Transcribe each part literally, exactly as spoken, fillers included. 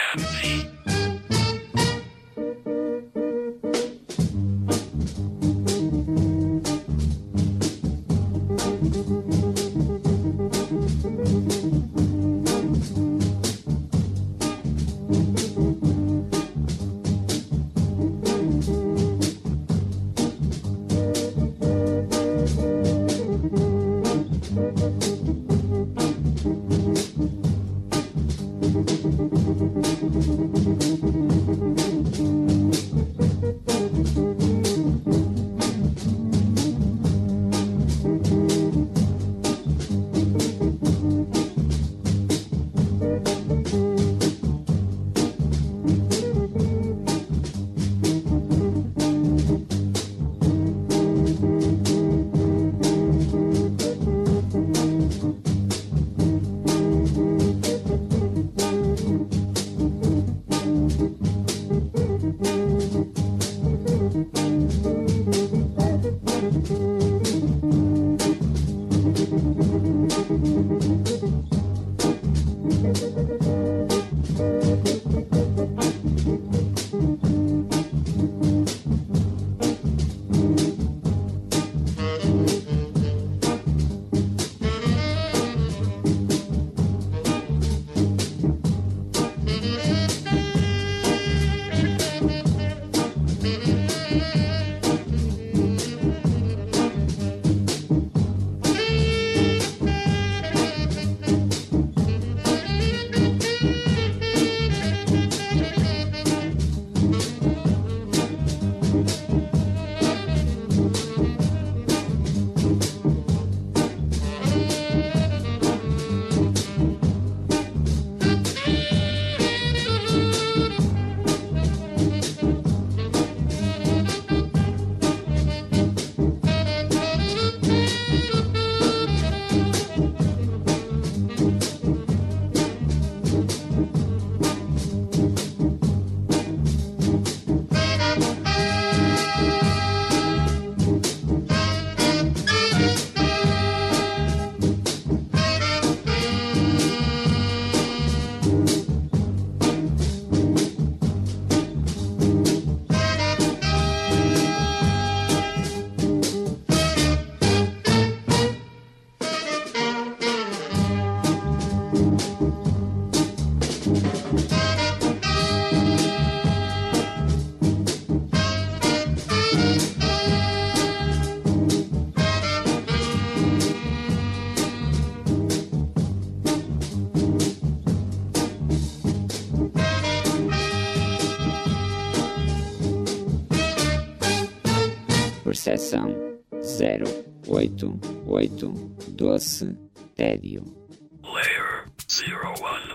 Percepção zero oito oito Doce Tédio. Layer zero one.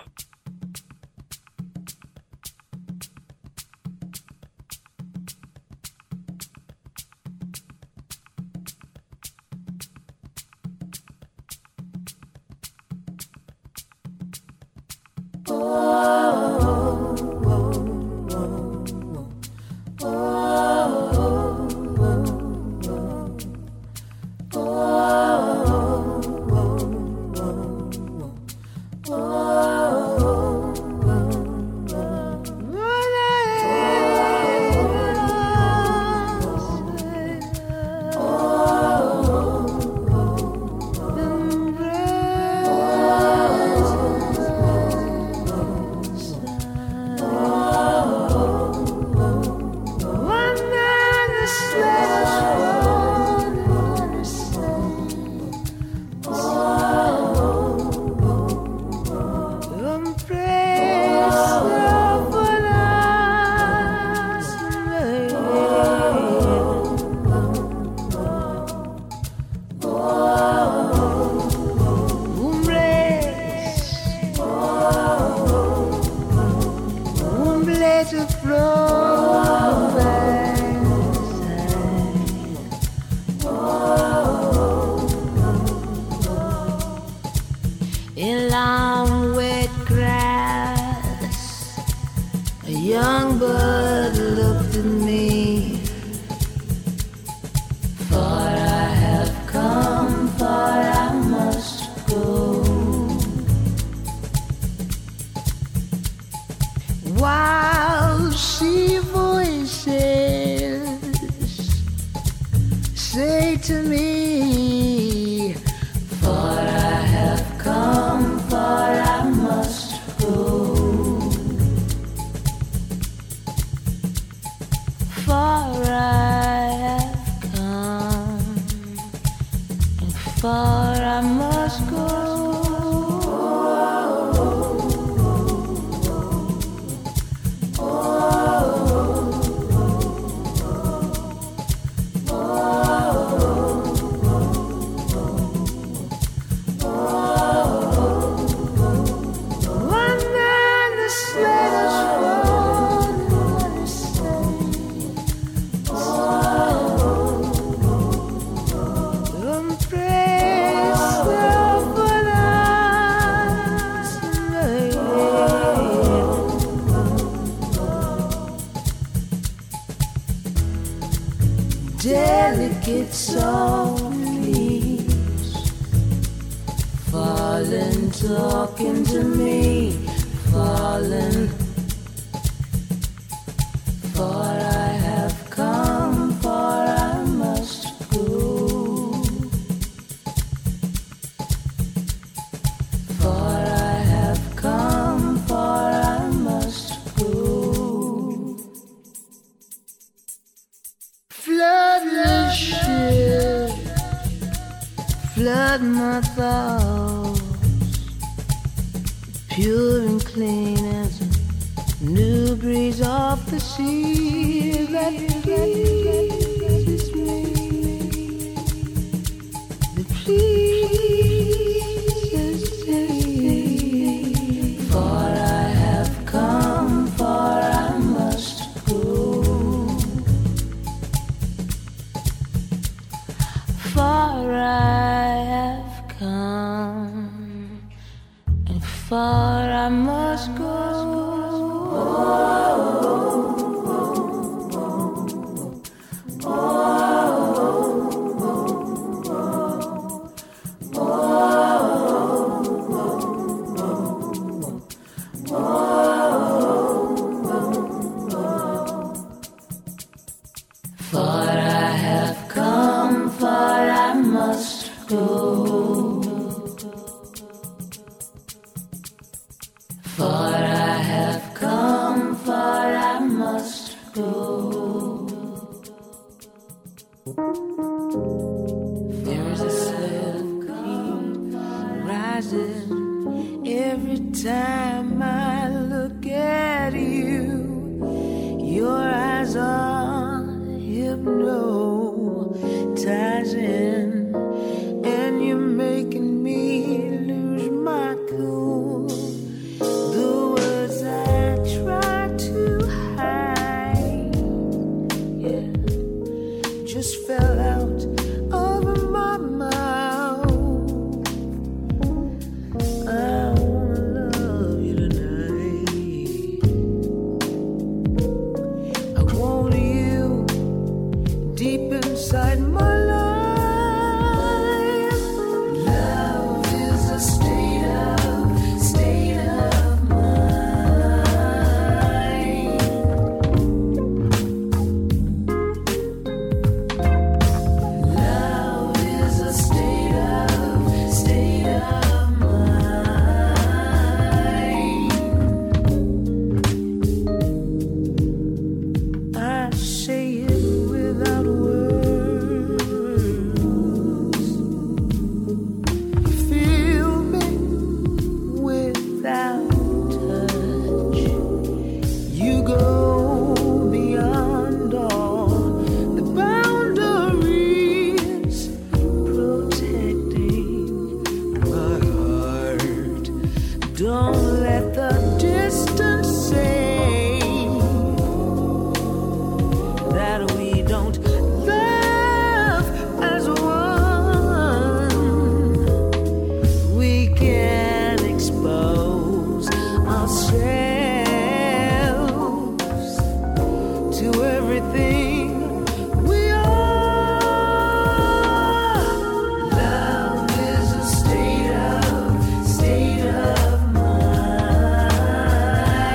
In long wet grass, a young bird looked at me. Far I have come, far I must go. it softly, falling, talking to me, falling. Far I have come, far I must go. Far I have come, far I must go. Flood the ship, flood my thoughts, pure and clean as a new breeze off the sea that pleases me, that pleases me. Far I have come, far I must go. Far I have come, and far I must go. Far I have come, far I must go. Far I have come, far I must go. There is a self-heat rising every time I look at you. Your eyes are hypnotizing, and you're making me lose my cool. The words I try to hide, yeah, just fell out of my mouth. I wanna love you tonight. I want you deep inside my life. Love is a state of, state of mind. Love is a state of, state of mind. I say it without words. Feel me without touch. You go beyond all the boundaries, protecting my heart. Don't let the distance say that we don't love as one. We can expose ourselves to everything we are. Love is a state of, state of mind.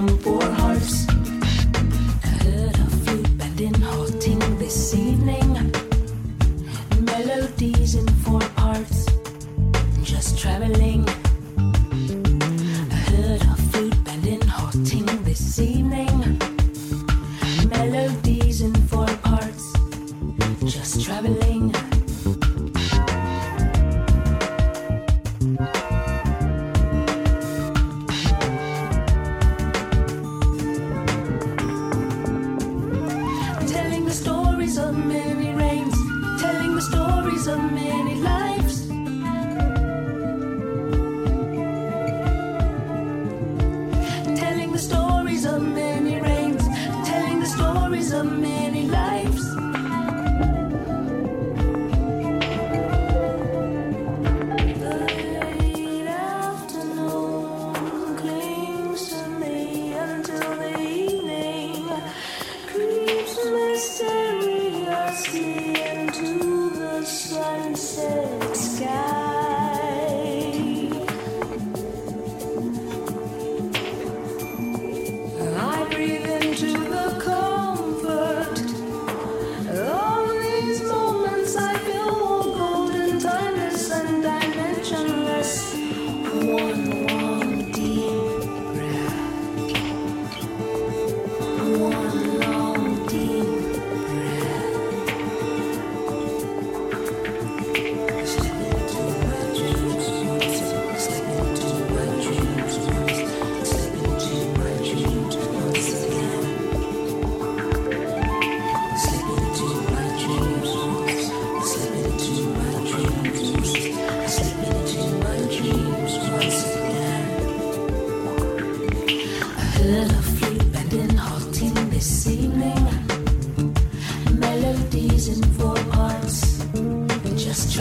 poor hearts. I heard a flute band in halting this evening. Melodies in four parts, just traveling. I heard a flute band in halting this evening. Melodies in four parts, just traveling. Telling the stories of many rains, telling the stories of many lives. Telling the stories of many rains, telling the stories of many